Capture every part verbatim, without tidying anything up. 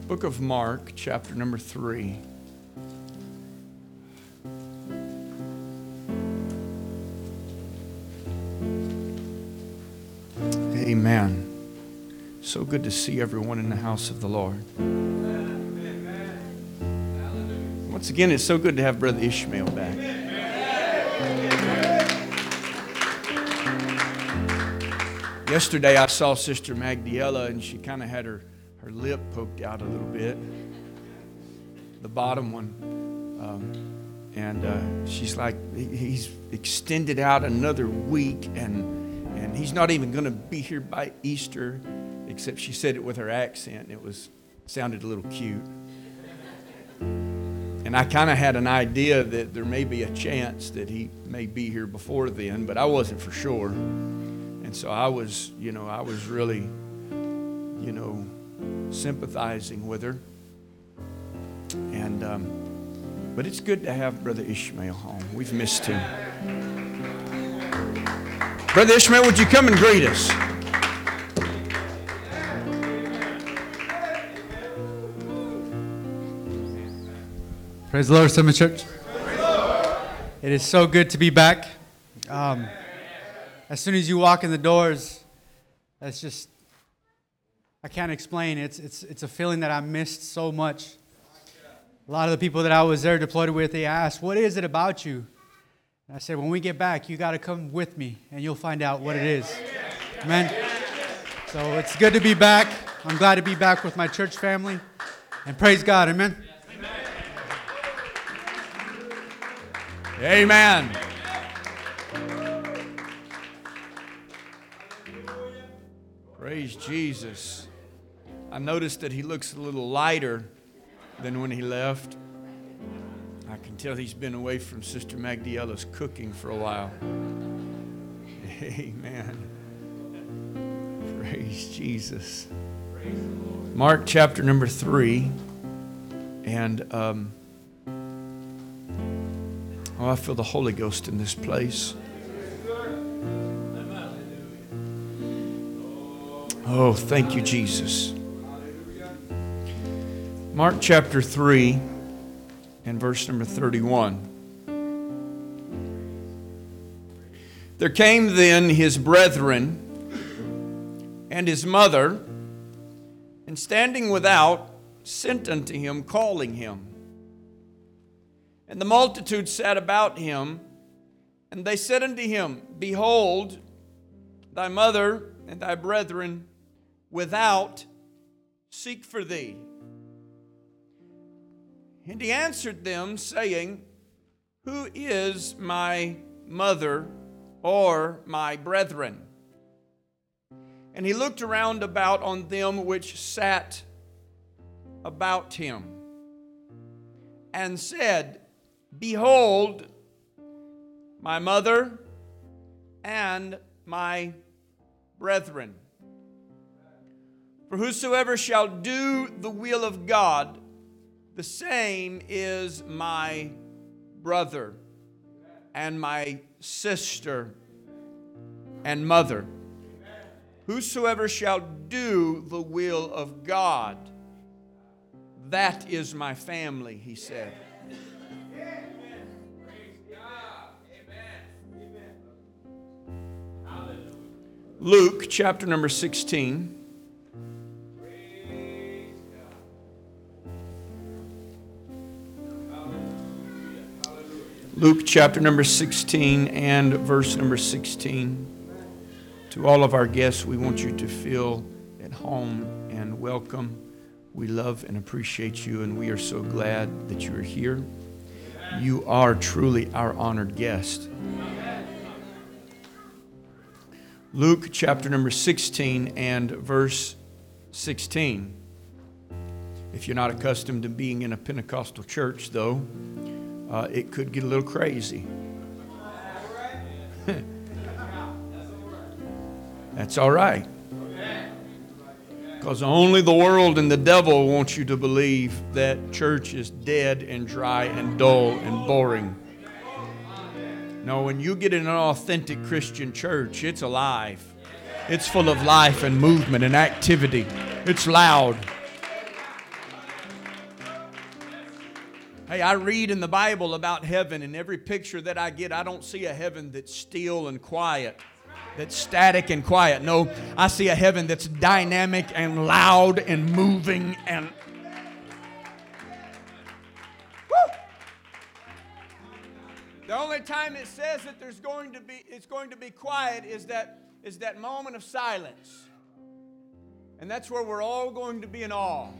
Book of Mark, chapter number three. Amen. So good to see everyone in the house of the Lord. Once again, it's so good to have Brother Ishmael back. Yesterday I saw Sister Magdiela, and she kind of had her, her lip poked out a little bit, the bottom one. Um, and uh, she's like, he's extended out another week, and and he's not even going to be here by Easter, except she said it with her accent. It was sounded a little cute. And I kind of had an idea that there may be a chance that he may be here before then, but I wasn't for sure. And so I was, you know, I was really, you know, sympathizing with her. And, um, but it's good to have Brother Ishmael home. We've missed him. Brother Ishmael, would you come and greet us? Praise the Lord, Summit Church. It is so good to be back. Um, as soon as you walk in the doors, that's just, I can't explain. It's it's it's a feeling that I missed so much. A lot of the people that I was there deployed with, they asked, "What is it about you?" And I said, "When we get back, you got to come with me, and you'll find out what it is." Amen. So it's good to be back. I'm glad to be back with my church family, and praise God. Amen. Amen. Praise Jesus. I noticed that he looks a little lighter than when he left. I can tell he's been away from Sister Magdiela's cooking for a while. Amen. Praise Jesus. Mark chapter number three. And, um, oh, I feel the Holy Ghost in this place. Oh, thank you, Jesus. Mark chapter three and verse number thirty-one. There came then his brethren and his mother, and standing without, sent unto him, calling him. And the multitude sat about him, and they said unto him, Behold, thy mother and thy brethren without seek for thee. And he answered them, saying, Who is my mother or my brethren? And he looked around about on them which sat about him, and said, Behold, my mother and my brethren. For whosoever shall do the will of God, the same is my brother and my sister and mother. Whosoever shall do the will of God, that is my family, he said. Luke chapter number sixteen. Luke chapter number sixteen and verse number sixteen. To all of our guests, we want you to feel at home and welcome. We love and appreciate you, and we are so glad that you are here. You are truly our honored guest. Luke chapter number sixteen and verse sixteen. If you're not accustomed to being in a Pentecostal church, though, uh, it could get a little crazy. That's all right. Because only the world and the devil want you to believe that church is dead and dry and dull and boring. No, when you get in an authentic Christian church, it's alive. It's full of life and movement and activity. It's loud. Hey, I read in the Bible about heaven, and every picture that I get, I don't see a heaven that's still and quiet, that's static and quiet. No, I see a heaven that's dynamic and loud and moving and... Woo! The only time it says that there's going to be, it's going to be quiet is that, is that moment of silence. And that's where we're all going to be in awe.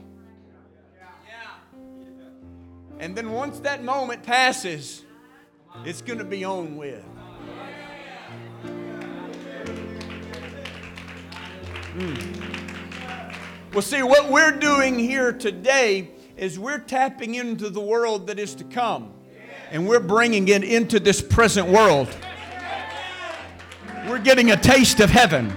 And then once that moment passes, it's going to be on with. Mm. Well, see, what we're doing here today is we're tapping into the world that is to come. And we're bringing it into this present world. We're getting a taste of heaven.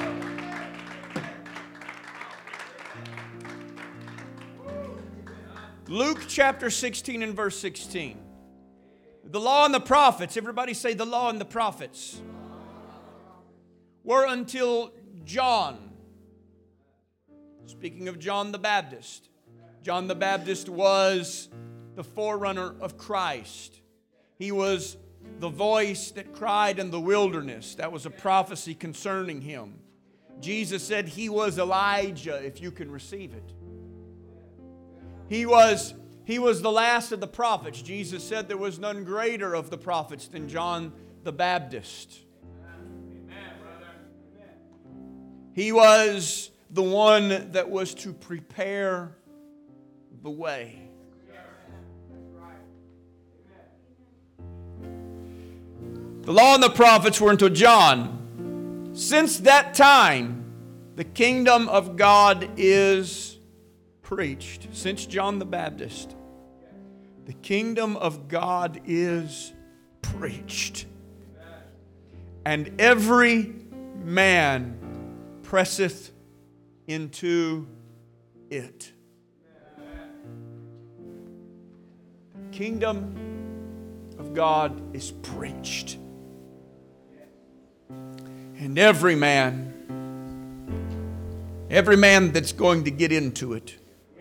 Luke chapter sixteen and verse sixteen. The law and the prophets, everybody say the law and the prophets, were until John. Speaking of John the Baptist. John the Baptist was the forerunner of Christ. He was the voice that cried in the wilderness. That was a prophecy concerning him. Jesus said he was Elijah, if you can receive it. He was, he was the last of the prophets. Jesus said there was none greater of the prophets than John the Baptist. He was the one that was to prepare the way. The law and the prophets were until John. Since that time, the kingdom of God is preached. Since John the Baptist, the kingdom of God is preached. And every man presseth into it. The kingdom of God is preached. And every man, every man that's going to get into it,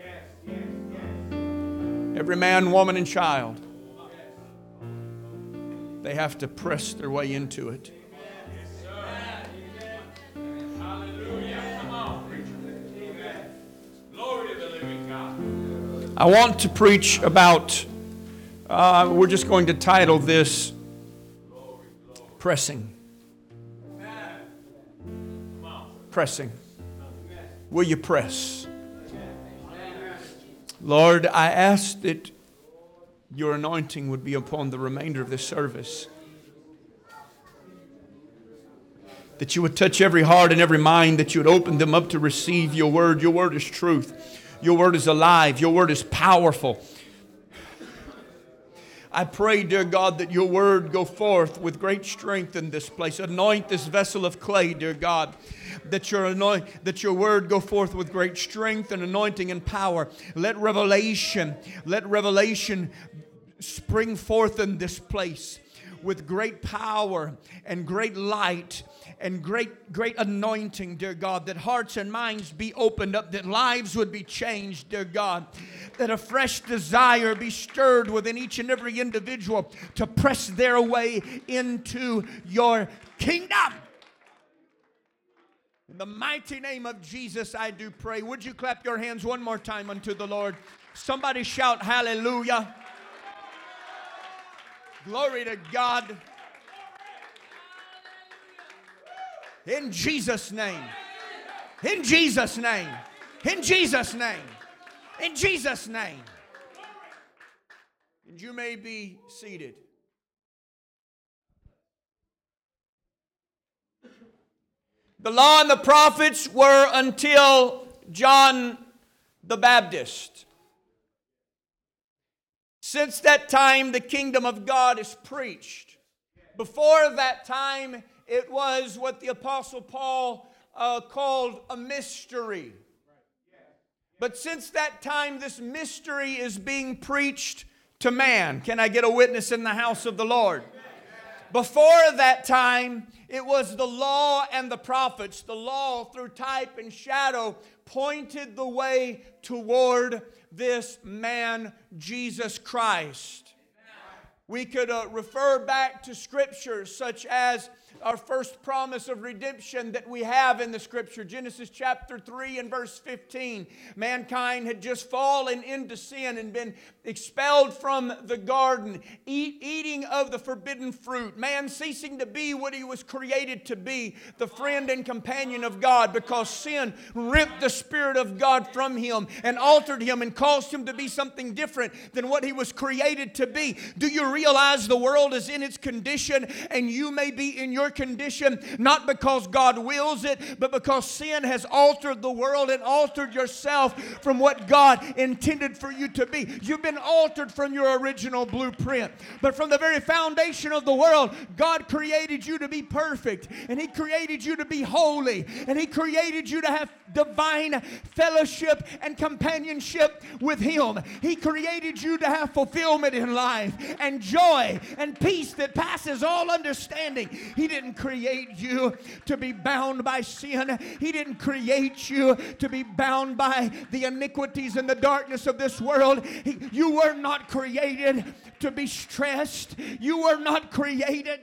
every man, woman, and child, they have to press their way into it. I want to preach about, uh, we're just going to title this, Pressing. Pressing. Will you press? Lord, I ask that your anointing would be upon the remainder of this service. That you would touch every heart and every mind, that you would open them up to receive your word. Your word is truth. Your word is alive. Your word is powerful. I pray, dear God, that your word go forth with great strength in this place. Anoint this vessel of clay, dear God. That your anoint, that your word go forth with great strength and anointing and power. Let revelation, let revelation spring forth in this place with great power and great light and great, great anointing, dear God, that hearts and minds be opened up, that lives would be changed, dear God, that a fresh desire be stirred within each and every individual to press their way into your kingdom. In the mighty name of Jesus, I do pray. Would you clap your hands one more time unto the Lord? Somebody shout hallelujah. Glory to God. In Jesus' name. In Jesus' name. In Jesus' name. In Jesus' name. And you may be seated. The law and the prophets were until John the Baptist. Since that time, the kingdom of God is preached. Before that time, it was what the Apostle Paul uh, called a mystery. But since that time, this mystery is being preached to man. Can I get a witness in the house of the Lord? Before that time, it was the law and the prophets. The law, through type and shadow, pointed the way toward this man, Jesus Christ. We could uh, refer back to scriptures such as our first promise of redemption that we have in the scripture, Genesis chapter three and verse fifteen. Mankind had just fallen into sin and been expelled from the garden, eat, eating of the forbidden fruit. Man ceasing to be what he was created to be, the friend and companion of God, because sin ripped the Spirit of God from him and altered him and caused him to be something different than what he was created to be. Do you realize the world is in its condition and you may be in your condition, not because God wills it, but because sin has altered the world and altered yourself from what God intended for you to be. You've been altered from your original blueprint. But from the very foundation of the world, God created you to be perfect, and He created you to be holy, and He created you to have divine fellowship and companionship with Him. He created you to have fulfillment in life and joy and peace that passes all understanding. He didn't create you to be bound by sin. He didn't create you to be bound by the iniquities and the darkness of this world. He, you were not created to be stressed. You were not created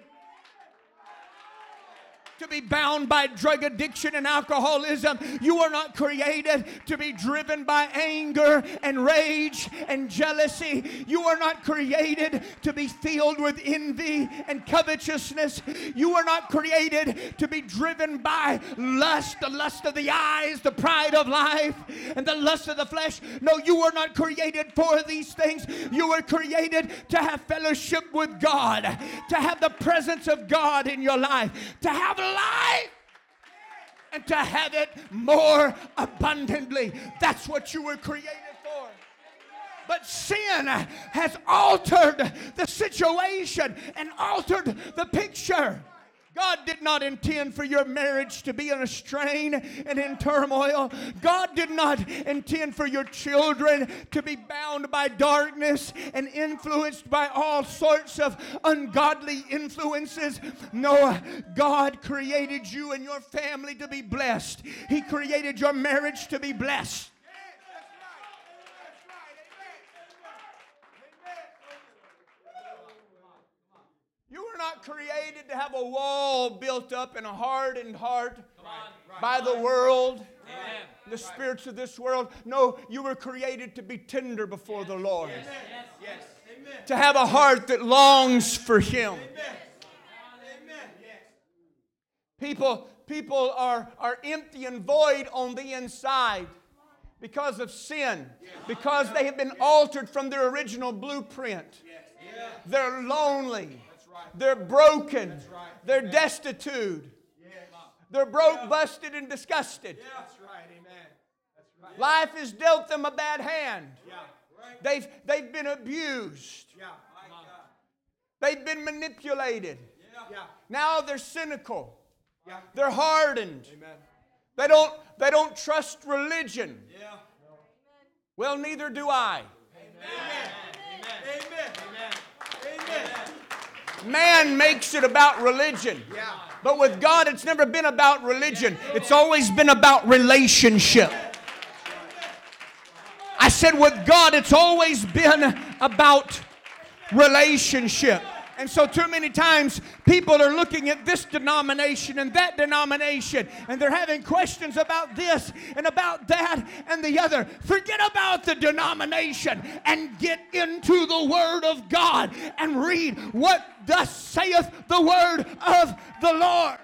to be bound by drug addiction and alcoholism. You were not created to be driven by anger and rage and jealousy. You were not created to be filled with envy and covetousness. You were not created to be driven by lust, the lust of the eyes, the pride of life, and the lust of the flesh. No, you were not created for these things. You were created to have fellowship with God, to have the presence of God in your life, to have life, and to have it more abundantly. That's what you were created for. But sin has altered the situation and altered the picture. God did not intend for your marriage to be in a strain and in turmoil. God did not intend for your children to be bound by darkness and influenced by all sorts of ungodly influences. No, God created you and your family to be blessed. He created your marriage to be blessed. You were not created to have a wall built up in a hardened heart by the world, Amen. The spirits of this world. No, you were created to be tender before the Lord. Yes. Yes. Yes. To have a heart that longs for Him. Amen. People, people are, are empty and void on the inside because of sin, because they have been altered from their original blueprint. They're lonely. They're broken. Right. They're destitute. Yes. They're broke, yeah. busted, and disgusted. Yeah. That's right. Amen. That's right. Life has dealt them a bad hand. Yeah. Right. They've, they've been abused. Yeah. They've been manipulated. Yeah. Now they're cynical. Yeah. They're hardened. Amen. They don't, they don't trust religion. Yeah. Well, neither do I. Amen. Amen. Amen. Amen. Amen. Man makes it about religion. Yeah. But with God, it's never been about religion. It's always been about relationship. I said with God, it's always been about relationship. And so too many times people are looking at this denomination and that denomination, and they're having questions about this and about that and the other. Forget about the denomination and get into the Word of God and read what thus saith the Word of the Lord.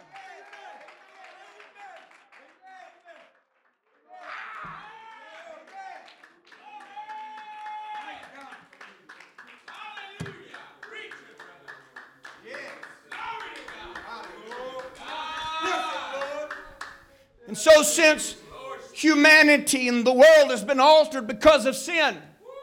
And so since humanity and the world has been altered because of sin,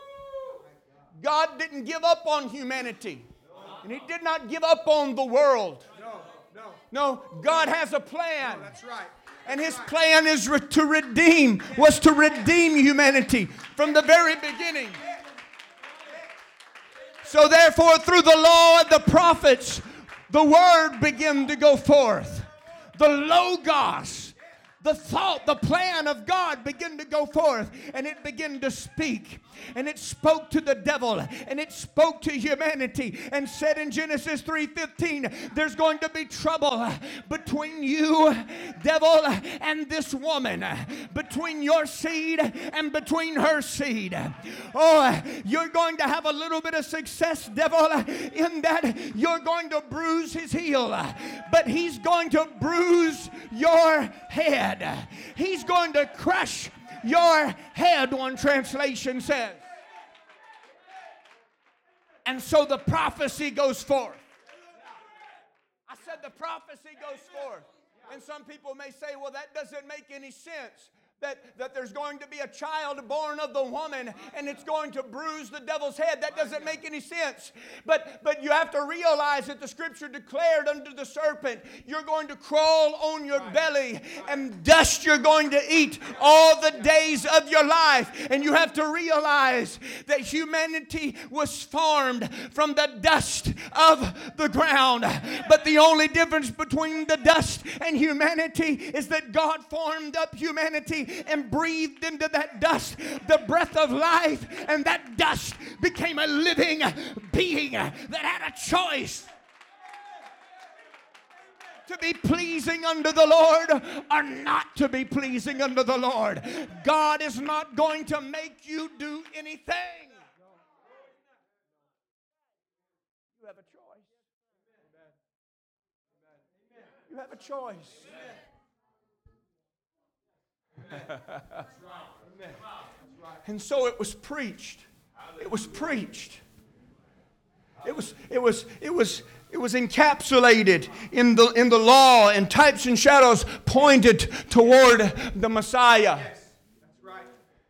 God didn't give up on humanity. And He did not give up on the world. No, God has a plan. And His plan is re- to redeem, was to redeem humanity from the very beginning. So therefore, through the law and the prophets, the word began to go forth. The Logos, the thought, the plan of God began to go forth, and it began to speak. And it spoke to the devil, and it spoke to humanity, and said in Genesis three fifteen, there's going to be trouble between you, devil, and this woman, between your seed and between her seed. Oh, you're going to have a little bit of success, devil, in that you're going to bruise his heel, but he's going to bruise your head. He's going to crush your head, one translation says. And so the prophecy goes forth. I said the prophecy goes forth. And some people may say, well, that doesn't make any sense. That, that there's going to be a child born of the woman and it's going to bruise the devil's head. That doesn't make any sense. But, but you have to realize that the scripture declared unto the serpent, you're going to crawl on your belly and dust you're going to eat all the days of your life. And you have to realize that humanity was formed from the dust of the ground. But the only difference between the dust and humanity is that God formed up humanity and breathed into that dust the breath of life, and that dust became a living being that had a choice to be pleasing unto the Lord or not to be pleasing unto the Lord. God is not going to make you do anything. You have a choice. You have a choice. And so it was preached. It was preached. It was, it was, it was, it was encapsulated in the in the law, and types and shadows pointed toward the Messiah. Yes, that's right.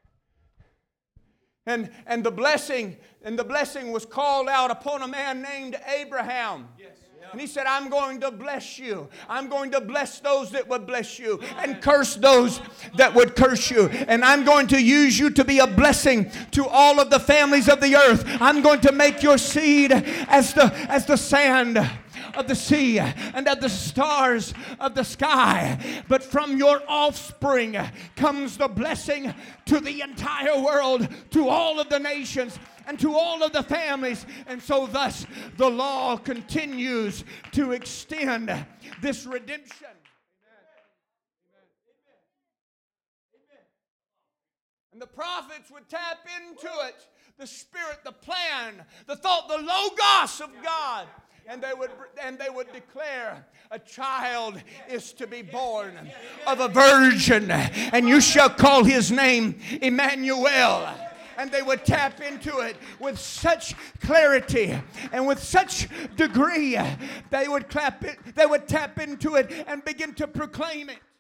And and the blessing, and the blessing was called out upon a man named Abraham. Yes. And he said, I'm going to bless you. I'm going to bless those that would bless you and curse those that would curse you. And I'm going to use you to be a blessing to all of the families of the earth. I'm going to make your seed as the, as the sand of the sea and of the stars of the sky. But from your offspring comes the blessing to the entire world, to all of the nations, and to all of the families. And so thus the law continues to extend this redemption. And the prophets would tap into it, the spirit, the plan, the thought, the logos of God. And they would and they would declare, a child is to be born of a virgin, and you shall call his name Emmanuel. And they would tap into it with such clarity and with such degree. They would clap it, they would tap into it and begin to proclaim it.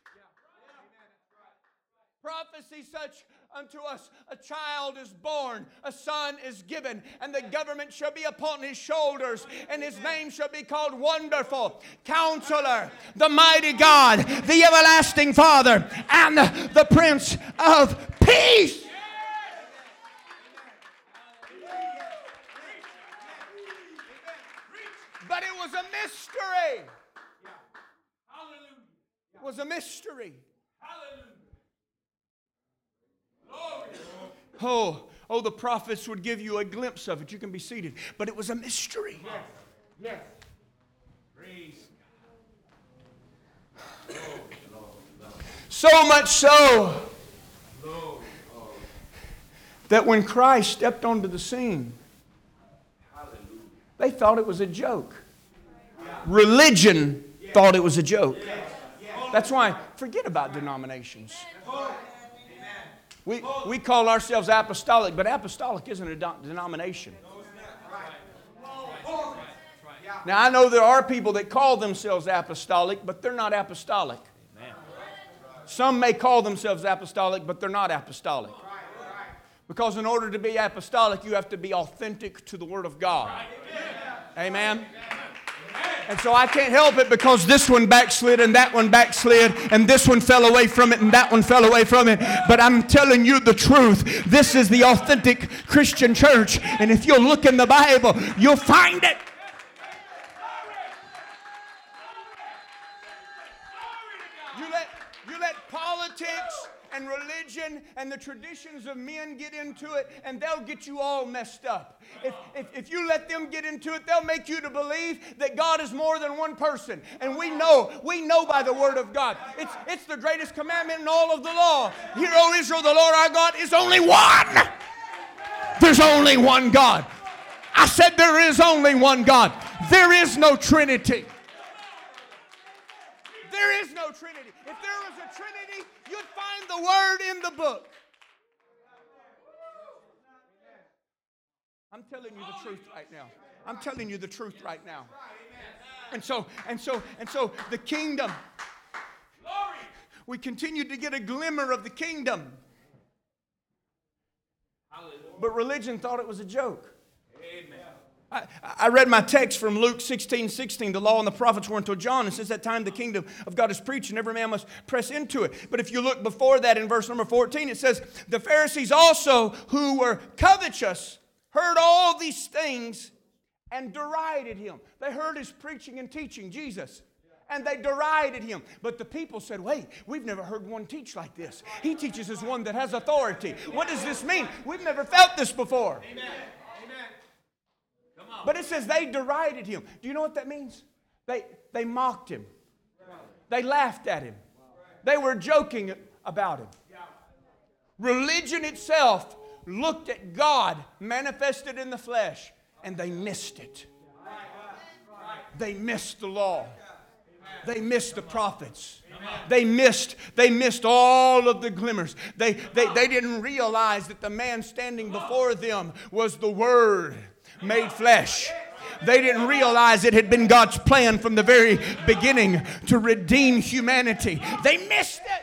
Prophecy such unto us, a child is born, a son is given, and the government shall be upon his shoulders, and his name shall be called Wonderful, Counselor, the Mighty God, the Everlasting Father, and the Prince of Peace. But it was a mystery. It was a mystery. Oh, oh, the prophets would give you a glimpse of it. You can be seated. But it was a mystery. Yes. Yes. Praise God. So much so that when Christ stepped onto the scene, they thought it was a joke. Religion thought it was a joke. That's why, forget about denominations. We, we call ourselves apostolic, but apostolic isn't a do- denomination. Now, I know there are people that call themselves apostolic, but they're not apostolic. Some may call themselves apostolic, but they're not apostolic. Because in order to be apostolic, you have to be authentic to the Word of God. Amen? And so I can't help it because this one backslid and that one backslid and this one fell away from it and that one fell away from it. But I'm telling you the truth. This is the authentic Christian church. And if you'll look in the Bible, you'll find it. You let, you let politics and religion and the traditions of men get into it, and they'll get you all messed up. If, if, if you let them get into it, they'll make you to believe that God is more than one person. And we know, we know by the Word of God. It's, it's the greatest commandment in all of the law. Hear, O Israel, the Lord our God is only one. There's only one God. I said there is only one God. There is no Trinity. There is no Trinity. If there was a Trinity, you'd find the word in the book. I'm telling you the truth right now. I'm telling you the truth right now. And so, and so, and so the kingdom. We continued to get a glimmer of the kingdom. But religion thought it was a joke. Amen. I, I read my text from Luke sixteen sixteen. The law and the prophets were until John. And since that time the kingdom of God is preached, and every man must press into it. But if you look before that in verse number fourteen, it says, the Pharisees also, who were covetous, heard all these things and derided him. They heard his preaching and teaching, Jesus. And they derided him. But the people said, wait, we've never heard one teach like this. He teaches as one that has authority. What does this mean? We've never felt this before. Amen. Amen. But it says they derided him. Do you know what that means? They, they mocked him. They laughed at him. They were joking about him. Religion itself looked at God manifested in the flesh, and they missed it. They missed the law. They missed the prophets. They missed, they missed all of the glimmers. They, they, they didn't realize that the man standing before them was the Word made flesh. They didn't realize it had been God's plan from the very beginning to redeem humanity. They missed it.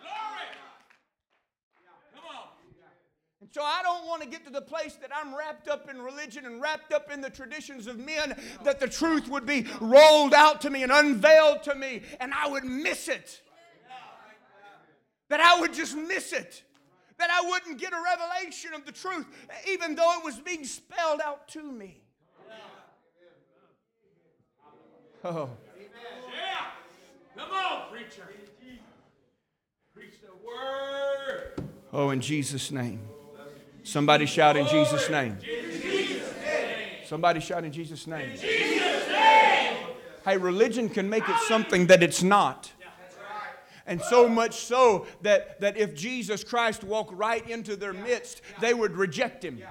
So I don't want to get to the place that I'm wrapped up in religion and wrapped up in the traditions of men, that the truth would be rolled out to me and unveiled to me, and I would miss it. That I would just miss it. That I wouldn't get a revelation of the truth, even though it was being spelled out to me. Oh. Yeah. Come on, preacher. Preach the word. Oh, in Jesus' name. Somebody shout in Jesus' name. Somebody shout in Jesus' name. Hey, religion can make it something that it's not. And so much so that, that if Jesus Christ walked right into their midst, they would reject him.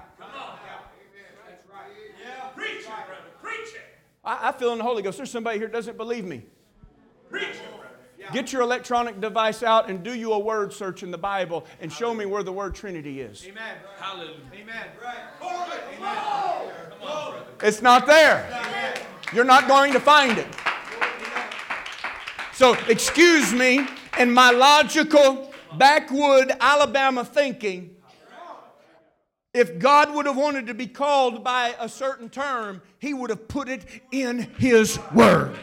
Preach it, brother. Preach it. I, I feel in the Holy Ghost. There's somebody here that doesn't believe me. Preach it, brother. Get your electronic device out and do you a word search in the Bible and show me where the word Trinity is. Amen. Hallelujah. Amen. Right. It's not there. You're not going to find it. So, excuse me, in my logical, backwood Alabama thinking, if God would have wanted to be called by a certain term, He would have put it in His Word.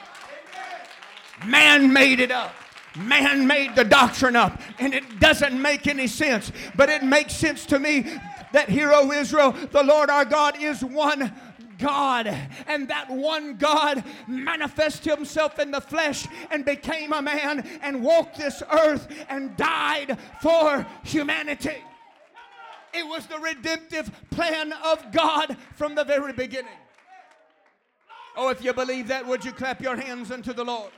Man made it up. Man made the doctrine up. And it doesn't make any sense. But it makes sense to me that, hear, O Israel, the Lord our God is one God. And that one God manifested himself in the flesh and became a man and walked this earth and died for humanity. It was the redemptive plan of God from the very beginning. Oh, if you believe that, would you clap your hands unto the Lord?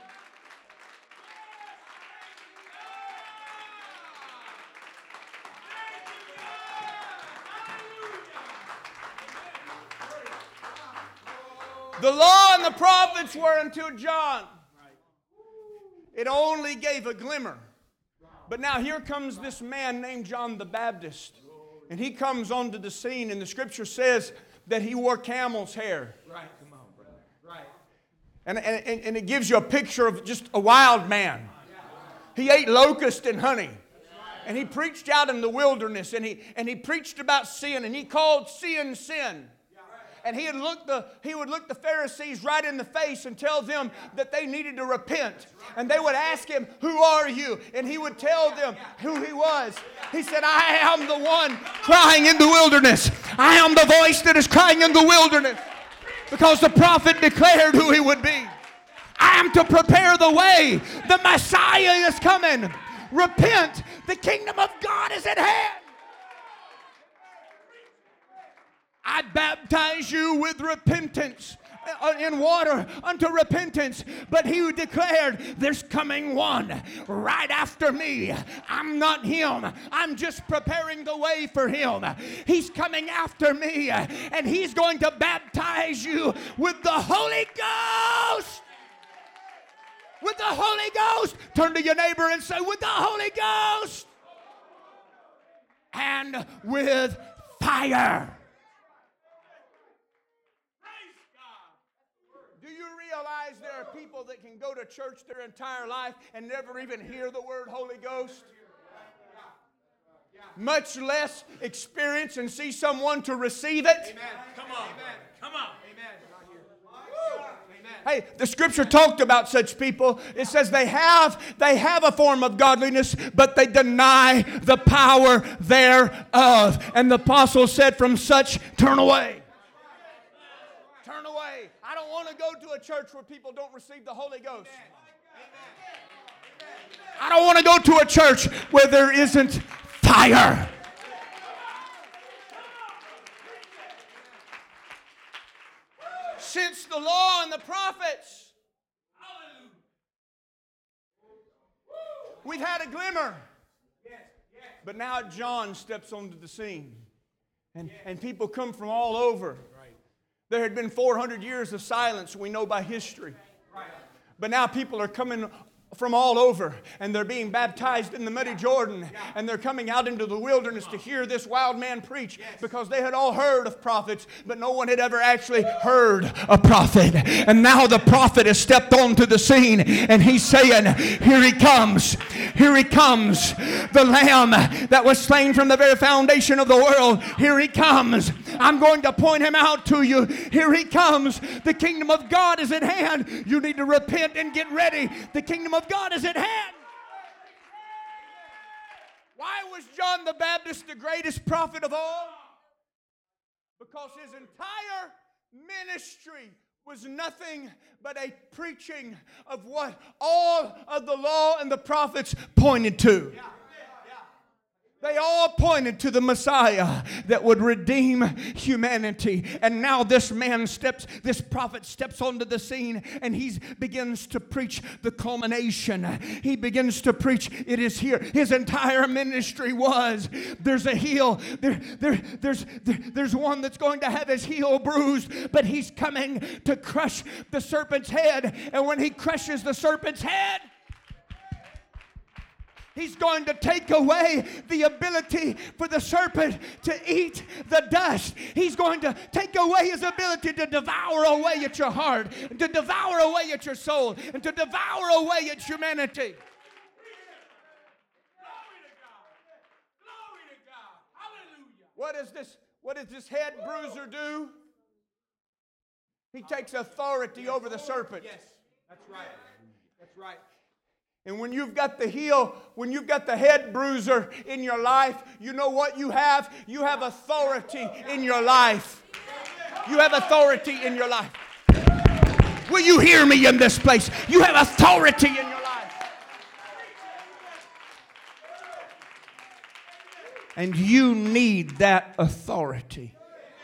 The law and the prophets were until John. It only gave a glimmer. But now here comes this man named John the Baptist. And he comes onto the scene, and the scripture says that he wore camel's hair. Right, come on, brother. Right. And, and, and it gives you a picture of just a wild man. He ate locust and honey. And he preached out in the wilderness, and he, and he preached about sin, and he called sin, sin. And he would, look the, he would look the Pharisees right in the face and tell them that they needed to repent. And they would ask him, who are you? And he would tell them who he was. He said, I am the one crying in the wilderness. I am the voice that is crying in the wilderness. Because the prophet declared who he would be. I am to prepare the way. The Messiah is coming. Repent. The kingdom of God is at hand. I baptize you with repentance, in water unto repentance. But he who declared, there's coming one right after me. I'm not him. I'm just preparing the way for him. He's coming after me, and he's going to baptize you with the Holy Ghost. With the Holy Ghost. Turn to your neighbor and say, with the Holy Ghost. And with fire. Do you realize there are people that can go to church their entire life and never even hear the word Holy Ghost? Much less experience and see someone to receive it. Amen. Come on. Amen. Come on. Hey, the scripture talked about such people. It says they have, they have a form of godliness, but they deny the power thereof. And the apostle said, from such, turn away. Turn away. I don't want to go to a church where people don't receive the Holy Ghost. I don't want to go to a church where there isn't fire. Since the law and the prophets, we've had a glimmer. But now John steps onto the scene. And, and people come from all over. There had been four hundred years of silence, we know by history. But now people are coming from all over, and they're being baptized in the muddy Jordan, and they're coming out into the wilderness to hear this wild man preach, because they had all heard of prophets, but no one had ever actually heard a prophet. And now the prophet has stepped onto the scene, and he's saying, here he comes, here he comes, the Lamb that was slain from the very foundation of the world. Here he comes. I'm going to point him out to you. Here he comes. The kingdom of God is at hand. You need to repent and get ready. The kingdom of God is at hand. Why was John the Baptist the greatest prophet of all? Because his entire ministry was nothing but a preaching of what all of the law and the prophets pointed to. They all pointed to the Messiah that would redeem humanity. And now this man steps, this prophet steps onto the scene, and he begins to preach the culmination. He begins to preach, it is here. His entire ministry was, there's a heel, there, there, there's, there, there's one that's going to have his heel bruised, but he's coming to crush the serpent's head. And when he crushes the serpent's head, he's going to take away the ability for the serpent to eat the dust. He's going to take away his ability to devour away at your heart, to devour away at your soul, and to devour away at humanity. What does this, what does this head bruiser do? He takes authority over the serpent. Yes, that's right. That's right. And when you've got the heel, when you've got the head bruiser in your life, you know what you have? You have authority in your life. You have authority in your life. Will you hear me in this place? You have authority in your life. And you need that authority.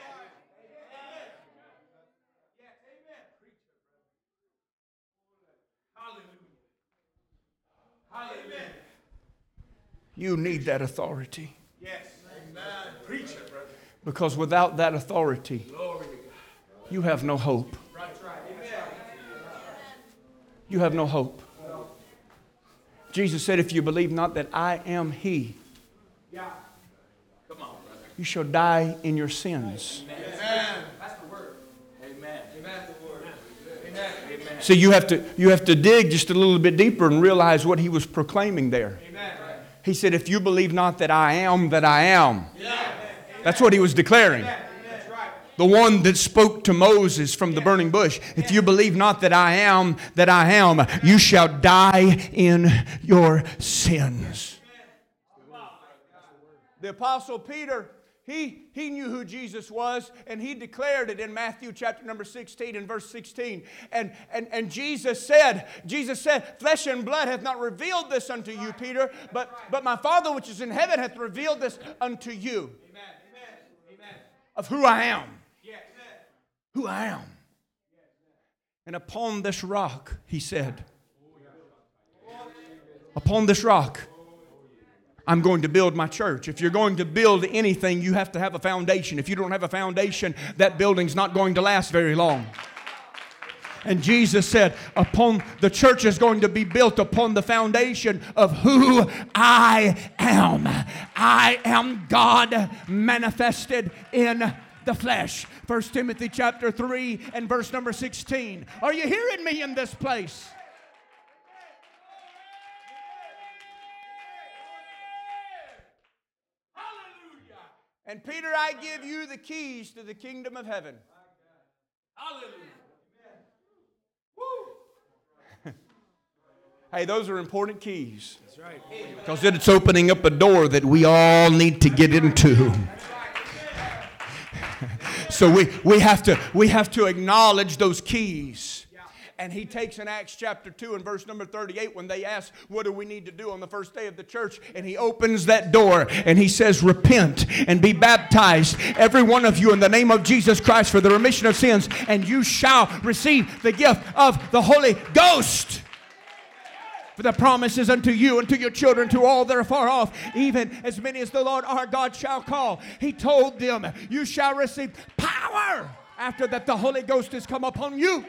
You need that authority. Yes. Amen. Preach it, brother. Because without that authority, Glory to God. you have no hope. Right, right. Amen. You have no hope. Jesus said, if you believe not that I am He, Yeah. Come on, brother. you shall die in your sins. Amen. That's the word. Amen. Amen. The word. Amen. Amen. See, you have to you have to dig just a little bit deeper and realize what He was proclaiming there. Amen. He said, if you believe not that I am, that I am. That's what He was declaring. That's right. The one that spoke to Moses from the burning bush. If you believe not that I am, that I am, you shall die in your sins. The Apostle Peter, He, he knew who Jesus was, and he declared it in Matthew chapter number sixteen and verse sixteen. And, and, and Jesus said, Jesus said, flesh and blood hath not revealed this unto you, Peter, but, but my Father which is in heaven hath revealed this unto you. Amen. Amen. Of who I am. Yes. Who I am. And upon this rock, he said, upon this rock, I'm going to build my church. If you're going to build anything, you have to have a foundation. If you don't have a foundation, that building's not going to last very long. And Jesus said, upon the church is going to be built upon the foundation of who I am. I am God manifested in the flesh. First Timothy chapter three and verse number sixteen. Are you hearing me in this place? And Peter, I give you the keys to the kingdom of heaven. Hallelujah. Woo. Hey, those are important keys. That's right. Because it's opening up a door that we all need to get into. So we, we have to we have to acknowledge those keys. And he takes in Acts chapter two and verse number thirty-eight when they ask, what do we need to do on the first day of the church? And he opens that door and he says, repent and be baptized, every one of you, in the name of Jesus Christ for the remission of sins, and you shall receive the gift of the Holy Ghost. For the promise is unto you and to your children, to all that are far off, even as many as the Lord our God shall call. He told them, you shall receive power after that the Holy Ghost has come upon you.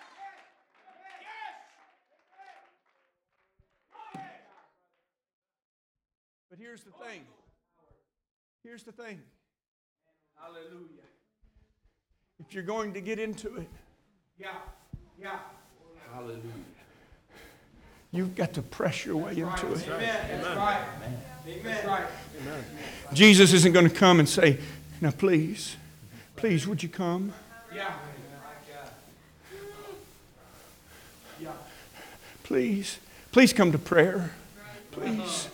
But here's the thing. Here's the thing. Hallelujah. If you're going to get into it, Yeah. Yeah. Hallelujah. you've got to press your way into it. Amen. That's right. Amen. That's right. Amen. Jesus isn't going to come and say, now please, please would you come? Yeah. Yeah. Please, please come to prayer. Please.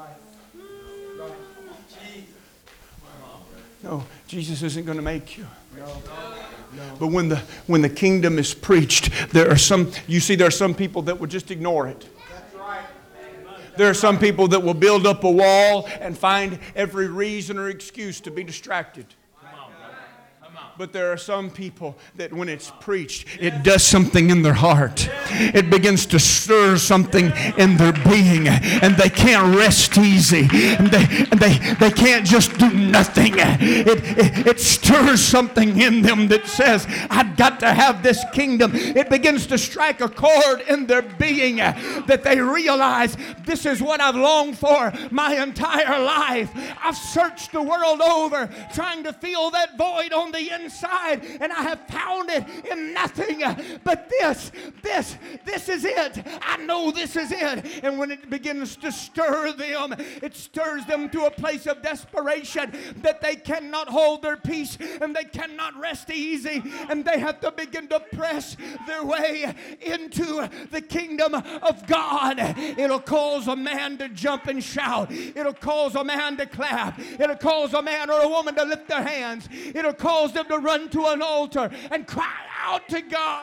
No, Jesus isn't going to make you. But when the when the kingdom is preached, there are some, you see, there are some people that will just ignore it. There are some people that will build up a wall and find every reason or excuse to be distracted. But there are some people that when it's preached, it does something in their heart. It begins to stir something in their being. And they can't rest easy. And they, and they, they can't just do nothing. It, it, it stirs something in them that says, I've got to have this kingdom. It begins to strike a chord in their being that they realize this is what I've longed for my entire life. I've searched the world over trying to fill that void on the inside. Inside, and I have found it in nothing but this, this, this is it. I know this is it. And when it begins to stir them, it stirs them to a place of desperation that they cannot hold their peace and they cannot rest easy, and they have to begin to press their way into the kingdom of God. It'll cause a man to jump and shout. It'll cause a man to clap. It'll cause a man or a woman to lift their hands. It'll cause them to run to an altar and cry out to God.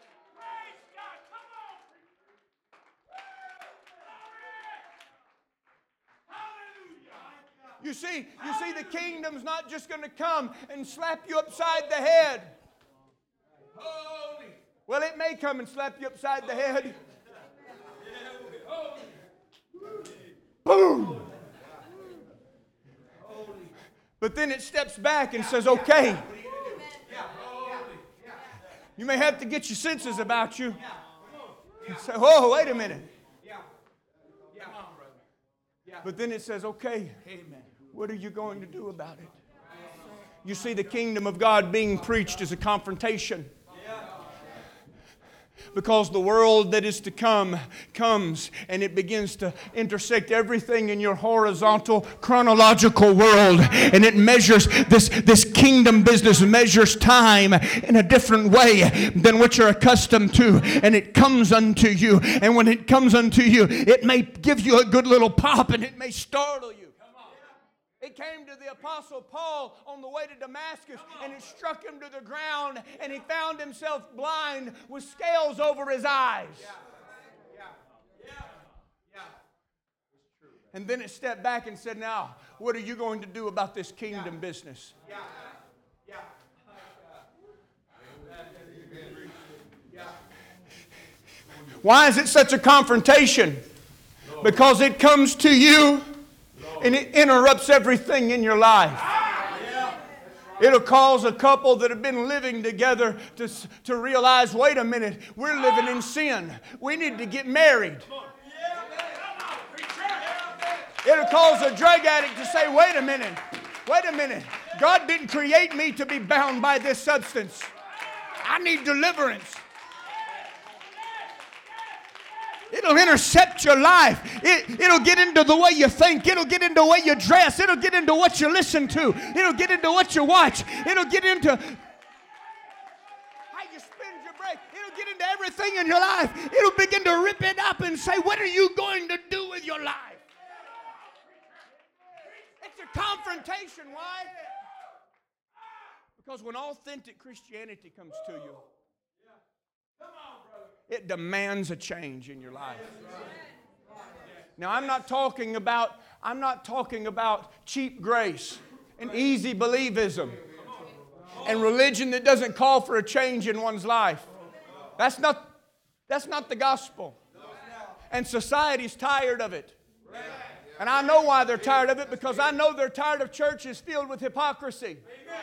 You see, you see, the kingdom's not just going to come and slap you upside the head. Well, it may come and slap you upside the head. Boom. But then it steps back and says, okay. You may have to get your senses about you. And say, oh, wait a minute. But then it says, okay, what are you going to do about it? You see, the kingdom of God being preached is a confrontation. Because the world that is to come comes and it begins to intersect everything in your horizontal chronological world, and it measures this, this kingdom business measures time in a different way than what you're accustomed to, and it comes unto you, and when it comes unto you, it may give you a good little pop and it may startle you. It came to the Apostle Paul on the way to Damascus, and it struck him to the ground, and he found himself blind with scales over his eyes. And then it stepped back and said, now, what are you going to do about this kingdom business? Why is it such a confrontation? Because it comes to you and it interrupts everything in your life. It'll cause a couple that have been living together to, to realize, wait a minute, we're living in sin. We need to get married. It'll cause a drug addict to say, wait a minute, wait a minute. God didn't create me to be bound by this substance. I need deliverance. It'll intercept your life. It, it'll get into the way you think. It'll get into the way you dress. It'll get into what you listen to. It'll get into what you watch. It'll get into how you spend your break. It'll get into everything in your life. It'll begin to rip it up and say, what are you going to do with your life? It's a confrontation. Why? Because when authentic Christianity comes to you, it demands a change in your life. Now, I'm not talking about I'm not talking about cheap grace and easy believism and religion that doesn't call for a change in one's life. That's not that's not the gospel. And society's tired of it. And I know why they're tired of it, because I know they're tired of churches filled with hypocrisy.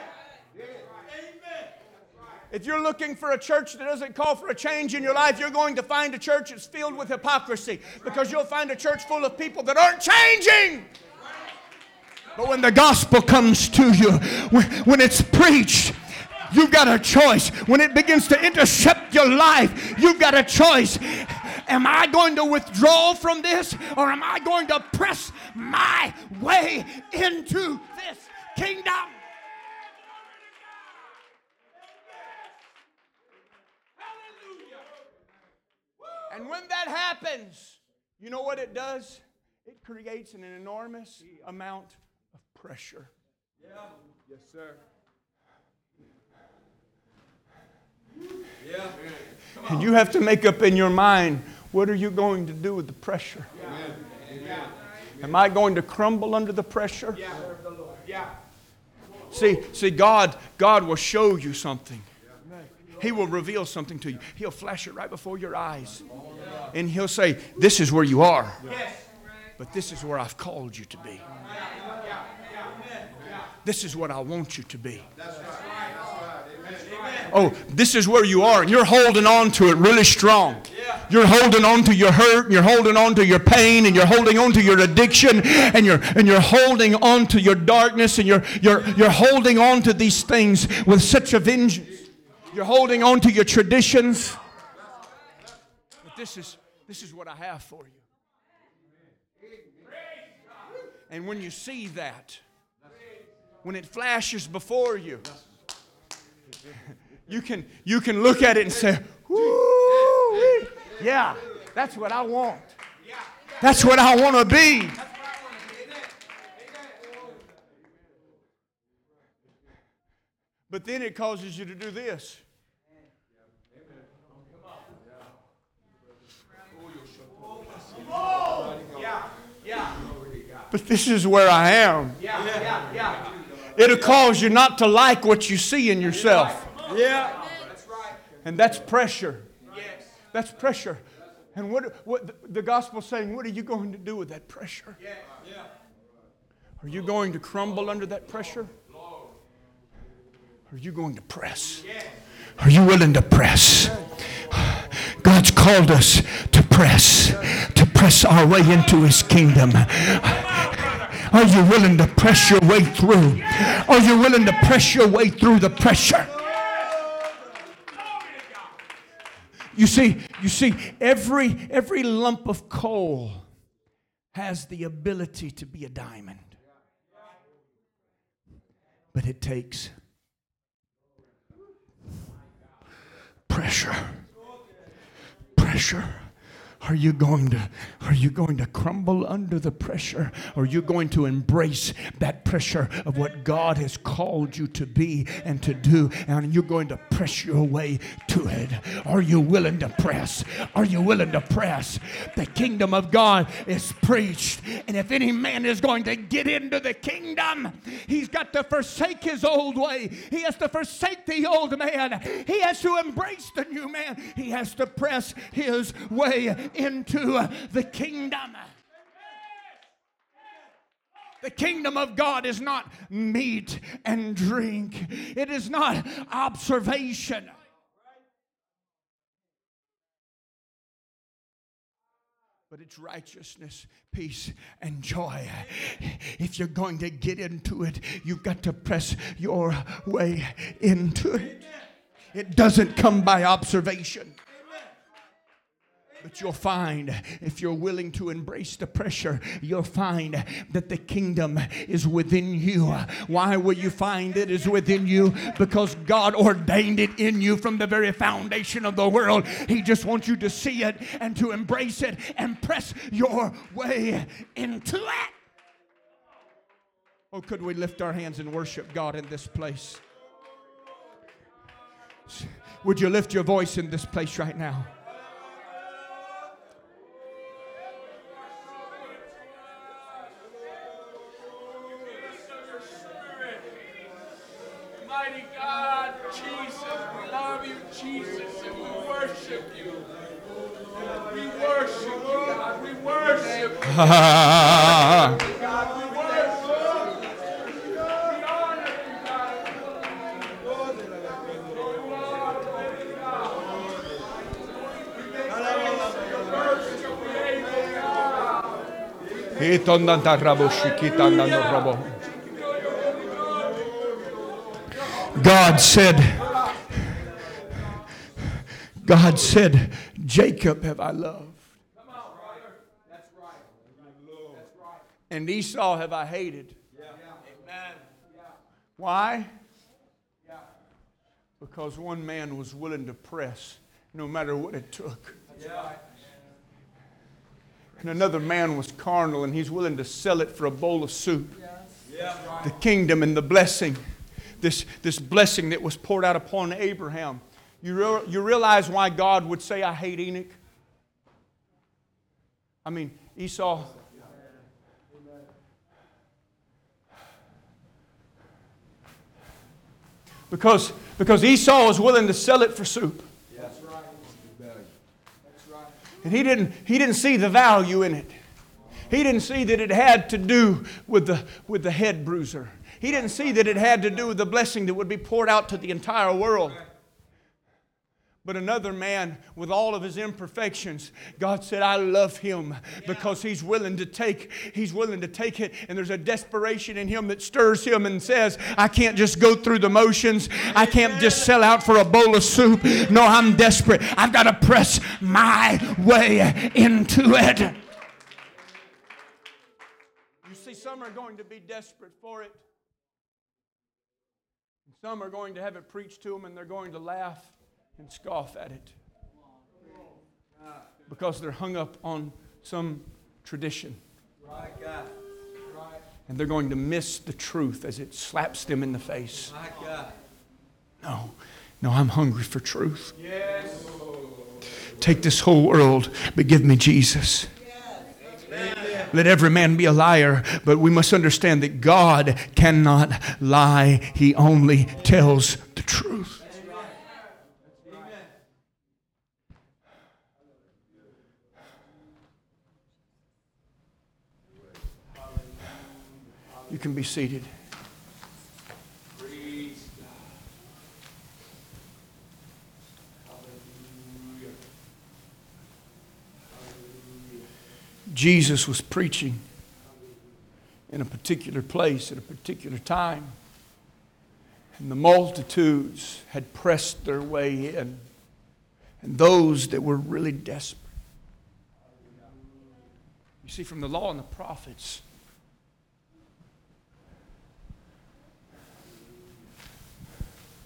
If you're looking for a church that doesn't call for a change in your life, you're going to find a church that's filled with hypocrisy, because you'll find a church full of people that aren't changing. But when the gospel comes to you, when it's preached, you've got a choice. When it begins to intercept your life, you've got a choice. Am I going to withdraw from this, or am I going to press my way into this kingdom? And when that happens, you know what it does? It creates an enormous amount of pressure. Yeah. Yes, sir. Yeah. And you have to make up in your mind, what are you going to do with the pressure? Yeah. Am I going to crumble under the pressure? Yeah. Yeah. See, see, God, God will show you something. He will reveal something to you. He'll flash it right before your eyes. And He'll say, this is where you are. But this is where I've called you to be. This is what I want you to be. Oh, this is where you are, and you're holding on to it really strong. You're holding on to your hurt, and you're holding on to your pain, and you're holding on to your addiction, and you're and you're holding on to your darkness, and you're you're you're holding on to these things with such a vengeance. You're holding on to your traditions. But this is this is what I have for you. And when you see that, when it flashes before you, you can you can look at it and say, woo, yeah, that's what I want. That's what I want to be. But then it causes you to do this. But this is where I am. It'll cause you not to like what you see in yourself. Yeah. That's right. And that's pressure. Yes. That's pressure. And what, what the gospel's saying, what are you going to do with that pressure? Yeah. Yeah. Are you going to crumble under that pressure? Are you going to press? Are you willing to press? God's called us to press, to press our way into His kingdom. Are you willing to press your way through? Are you willing to press your way through the pressure? You see, you see, every every lump of coal has the ability to be a diamond. But it takes pressure, pressure, Are you going to, are you going to crumble under the pressure? Or are you going to embrace that pressure of what God has called you to be and to do? And you're going to press your way to it. Are you willing to press? Are you willing to press? The kingdom of God is preached. And if any man is going to get into the kingdom, he's got to forsake his old way. He has to forsake the old man. He has to embrace the new man. He has to press his way into the kingdom. The kingdom of God is not meat and drink. It is not observation. But it's righteousness, peace, and joy. If you're going to get into it, you've got to press your way into it. It doesn't come by observation. But you'll find, if you're willing to embrace the pressure, you'll find that the kingdom is within you. Why will you find it is within you? Because God ordained it in you from the very foundation of the world. He just wants you to see it and to embrace it and press your way into it. Oh, could we lift our hands and worship God in this place? Would you lift your voice in this place right now? Mighty God, Jesus, we love you, Jesus, and we worship you. We worship you, God. We worship you. God, we worship you. We honor you, God. God said, God said, Jacob have I loved, and Esau have I hated. Amen. Why? Because one man was willing to press no matter what it took. And another man was carnal and he's willing to sell it for a bowl of soup. The kingdom and the blessing, this, this blessing that was poured out upon Abraham. You, re- you realize why God would say, I hate Enoch? I mean, Esau. Because, because Esau was willing to sell it for soup. That's right. That's right. And he didn't, he didn't see the value in it. He didn't see that it had to do with the, with the head bruiser. He didn't see that it had to do with the blessing that would be poured out to the entire world. But another man, with all of his imperfections, God said, I love him because he's willing to take, he's willing to take it. And there's a desperation in him that stirs him and says, I can't just go through the motions. I can't just sell out for a bowl of soup. No, I'm desperate. I've got to press my way into it. You see, some are going to be desperate for it. And some are going to have it preached to them and they're going to laugh and scoff at it because they're hung up on some tradition. Right, God. Right. And they're going to miss the truth as it slaps them in the face. My God. No, no, I'm hungry for truth. Yes. Take this whole world, but give me Jesus. Amen. Let every man be a liar, but we must understand that God cannot lie. He only tells the truth. You can be seated. Praise God. Hallelujah. Hallelujah. Jesus was preaching in a particular place at a particular time. And the multitudes had pressed their way in. And those that were really desperate. You see, from the law and the prophets,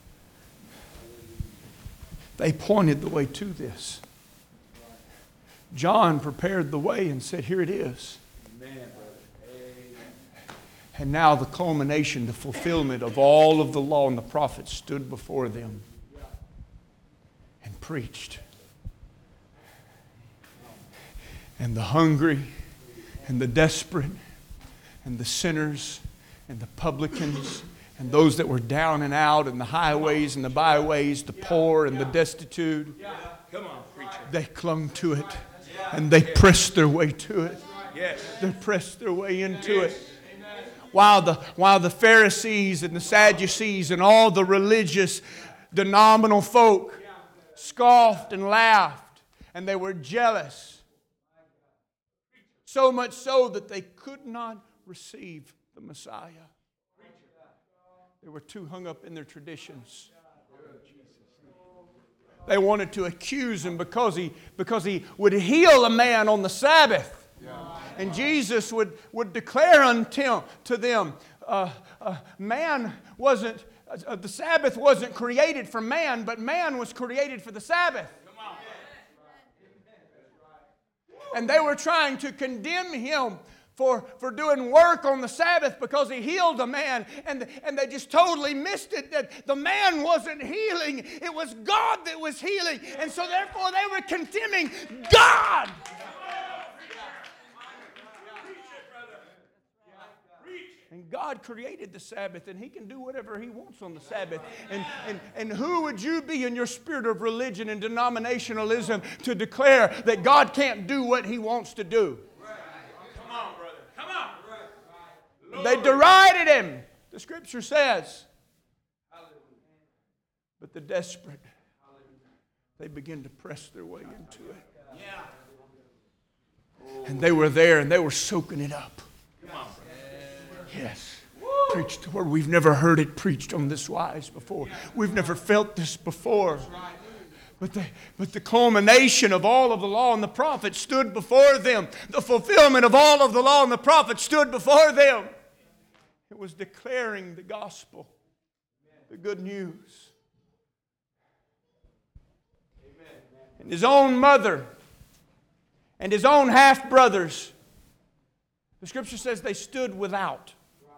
they pointed the way to this. John prepared the way and said, here it is. And now the culmination, the fulfillment of all of the law and the prophets stood before them and preached. And the hungry and the desperate and the sinners and the publicans and those that were down and out in the highways and the byways, the poor and the destitute, they clung to it and they pressed their way to it. They pressed their way into it. While the, while the Pharisees and the Sadducees and all the religious, denominational folk scoffed and laughed, and they were jealous. So much so that they could not receive the Messiah. They were too hung up in their traditions. They wanted to accuse him because he, because he would heal a man on the Sabbath. And Jesus would, would declare unto to them, uh, uh, man wasn't, uh, the Sabbath wasn't created for man, but man was created for the Sabbath. And they were trying to condemn him for, for doing work on the Sabbath because he healed a man. And, and they just totally missed it, that the man wasn't healing. It was God that was healing. And so therefore they were condemning God. And God created the Sabbath, and He can do whatever He wants on the Sabbath. And, and, and who would you be in your spirit of religion and denominationalism to declare that God can't do what He wants to do? Come on, brother. Come on. They derided Him, the Scripture says. But the desperate, they begin to press their way into it. And they were there, and they were soaking it up. Yes. Preached where we've never heard it preached on this wise before. We've never felt this before. But the, but the culmination of all of the law and the prophets stood before them. The fulfillment of all of the law and the prophets stood before them. It was declaring the gospel, the good news. And his own mother and his own half-brothers, the Scripture says they stood without.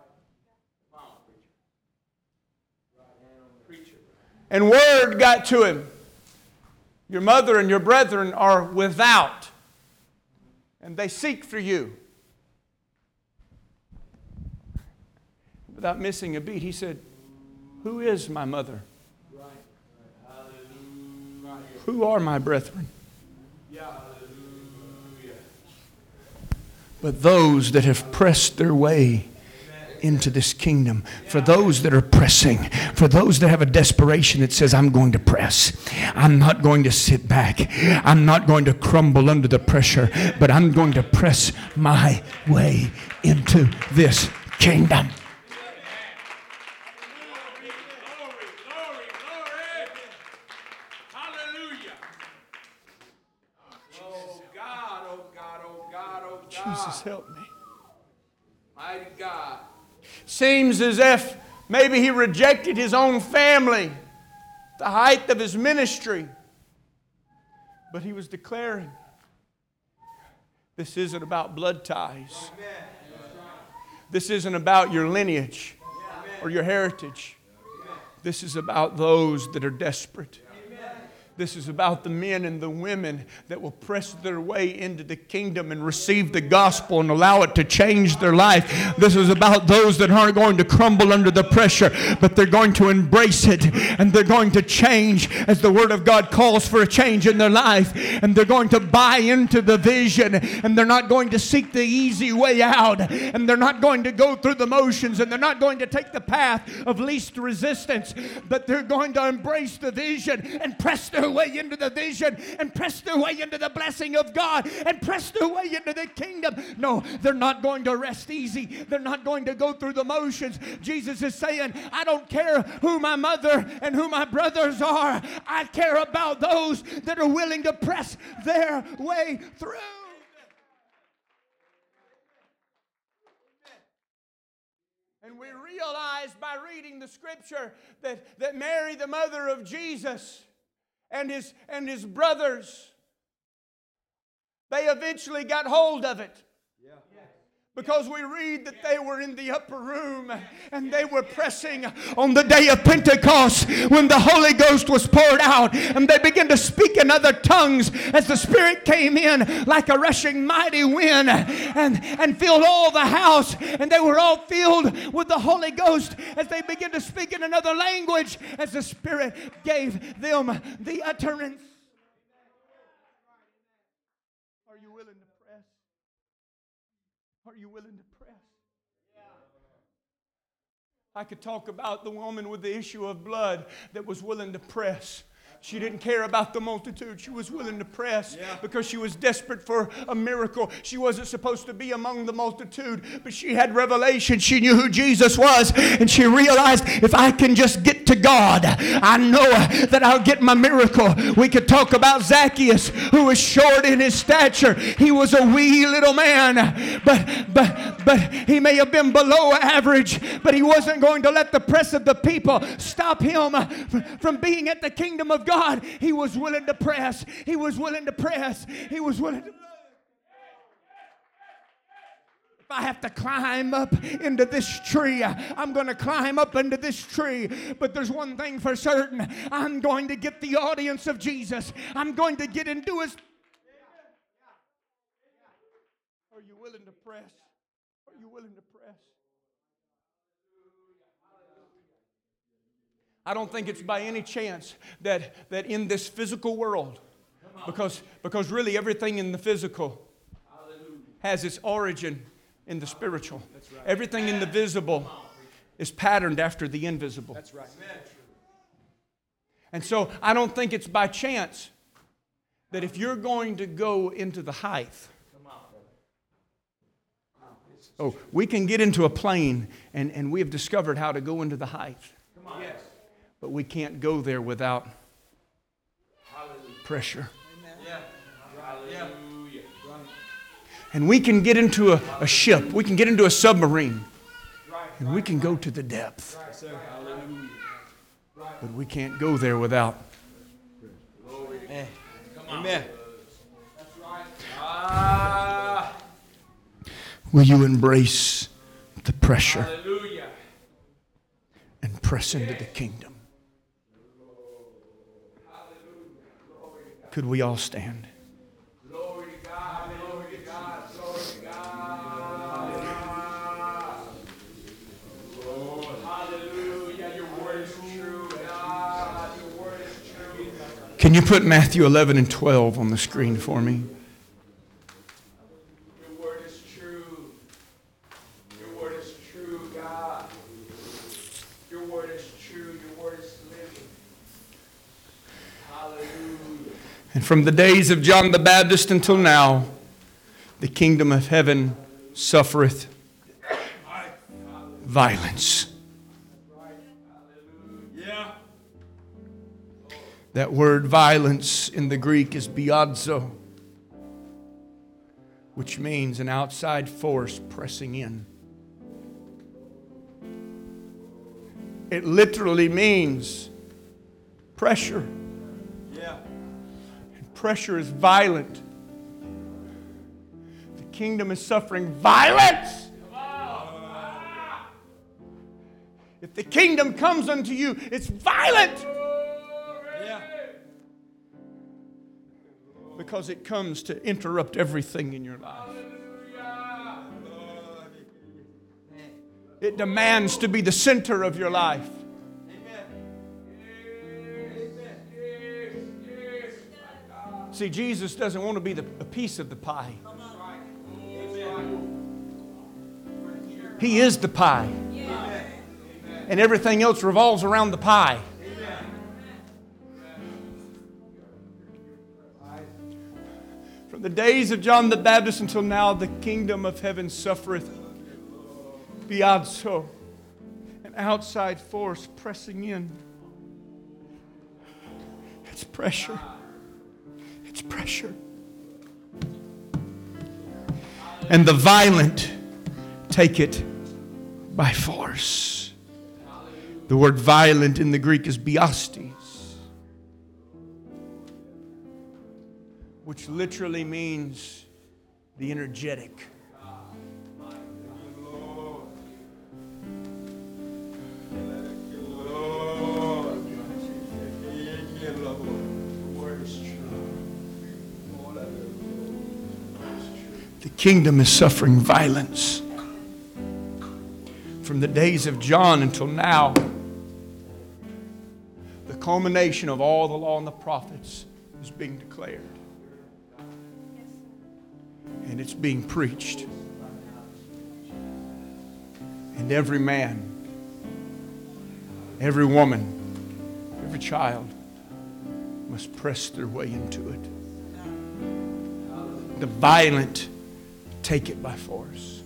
And word got to him. Your mother and your brethren are without. And they seek for you. Without missing a beat, he said, who is my mother? Who are my brethren? But those that have pressed their way into this kingdom, for those that are pressing, for those that have a desperation that says, I'm going to press. I'm not going to sit back. I'm not going to crumble under the pressure, but I'm going to press my way into this kingdom. Jesus, help me. Mighty God. Seems as if maybe he rejected his own family, the height of his ministry. But he was declaring, this isn't about blood ties. This isn't about your lineage or your heritage. This is about those that are desperate. This is about the men and the women that will press their way into the kingdom and receive the gospel and allow it to change their life. This is about those that aren't going to crumble under the pressure, but they're going to embrace it and they're going to change as the Word of God calls for a change in their life. And they're going to buy into the vision, and they're not going to seek the easy way out, and they're not going to go through the motions, and they're not going to take the path of least resistance, but they're going to embrace the vision and press their way into the vision and press their way into the blessing of God and press their way into the kingdom. No, they're not going to rest easy. They're not going to go through the motions. Jesus is saying, I don't care who my mother and who my brothers are. I care about those that are willing to press their way through. And we realize by reading the Scripture that, that Mary, the mother of Jesus, and his, and his brothers, They eventually got hold of it. Because we read that they were in the upper room and they were pressing on the day of Pentecost when the Holy Ghost was poured out, and they began to speak in other tongues as the Spirit came in like a rushing mighty wind and, and filled all the house, and they were all filled with the Holy Ghost as they began to speak in another language as the Spirit gave them the utterance. Are you willing to press? Are you willing to press? I could talk about the woman with the issue of blood that was willing to press. She didn't care about the multitude. She was willing to press because she was desperate for a miracle. She wasn't supposed to be among the multitude, but she had revelation. She knew who Jesus was, and she realized, if I can just get to God, I know that I'll get my miracle. We could talk about Zacchaeus, who was short in his stature. He was a wee little man, but but but he may have been below average, but he wasn't going to let the press of the people stop him from being at the kingdom of God. God, he was willing to press. He was willing to press. He was willing to. If I have to climb up into this tree, I'm going to climb up into this tree. But there's one thing for certain. I'm going to get the audience of Jesus. I'm going to get into his. Are you willing to press? Are you willing to press? I don't think it's by any chance that, that in this physical world, because, because really everything in the physical has its origin in the spiritual. Everything in the visible is patterned after the invisible. That's right. And so I don't think it's by chance that if you're going to go into the height, oh, we can get into a plane and, and we have discovered how to go into the height. Yes. But we can't go there without pressure. And we can get into a, a ship. We can get into a submarine. And we can go to the depth. But we can't go there without. Amen. Will you embrace the pressure and press into the kingdom? Could we all stand? Glory to God, glory to God, glory to God. Lord, hallelujah, your word is true, God, your word is true. Can you put Matthew eleven and twelve on the screen for me? Your word is true. Your word is true, God. Your word is true, your word is living. Hallelujah. And from the days of John the Baptist until now, the kingdom of heaven suffereth violence. That word violence in the Greek is biadzo, which means an outside force pressing in. It literally means pressure. Pressure is violent. The kingdom is suffering violence. If the kingdom comes unto you, it's violent. Because it comes to interrupt everything in your life. It demands to be the center of your life. See, Jesus doesn't want to be the, a piece of the pie. He is the pie. And everything else revolves around the pie. From the days of John the Baptist until now, the kingdom of heaven suffereth biadzo, an outside force pressing in. It's pressure. It's pressure. And the violent take it by force. The word violent in the Greek is biastes, which literally means the energetic. The kingdom is suffering violence. From the days of John until now, the culmination of all the law and the prophets is being declared. And it's being preached. And every man, every woman, every child must press their way into it. The violent take it by force.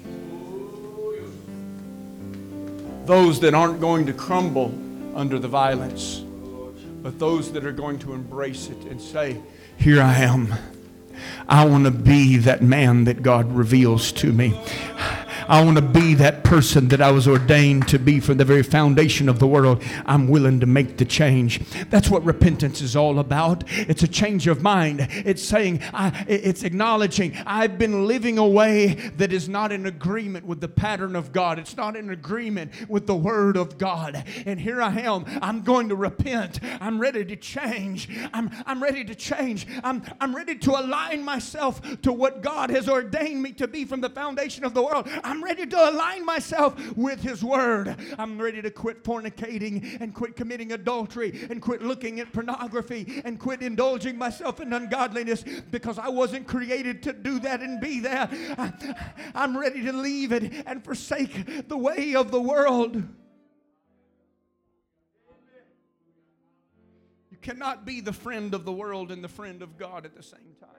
Those that aren't going to crumble under the violence, but those that are going to embrace it and say, here I am. I want to be that man that God reveals to me. I want to be that person that I was ordained to be from the very foundation of the world. I'm willing to make the change. That's what repentance is all about. It's a change of mind. It's saying, I, it's acknowledging I've been living a way that is not in agreement with the pattern of God. It's not in agreement with the Word of God. And here I am. I'm going to repent. I'm ready to change. I'm, I'm ready to change. I'm, I'm ready to align myself to what God has ordained me to be from the foundation of the world. I'm ready to align myself with His Word. I'm ready to quit fornicating and quit committing adultery and quit looking at pornography and quit indulging myself in ungodliness because I wasn't created to do that and be that. I, I'm ready to leave it and forsake the way of the world. You cannot be the friend of the world and the friend of God at the same time.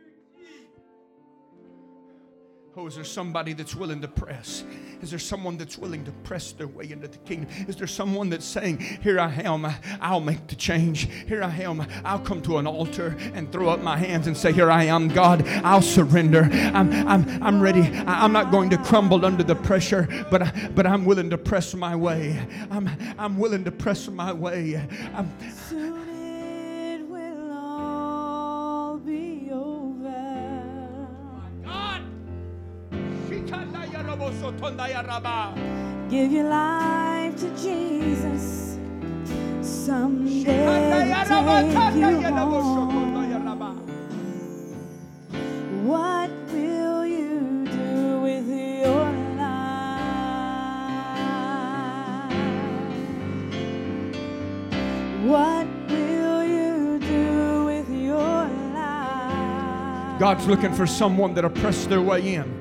Oh, is there somebody that's willing to press? Is there someone that's willing to press their way into the kingdom? Is there someone that's saying, here I am, I'll make the change. Here I am, I'll come to an altar and throw up my hands and say, here I am, God, I'll surrender. I'm, I'm, I'm ready. I'm not going to crumble under the pressure, but, I, but I'm willing to press my way. I'm, I'm willing to press my way. I'm, Soon it will all be over. Give your life to Jesus. Someday take you home. What will you do with your life? What will you do with your life? God's looking for someone that'll press their way in.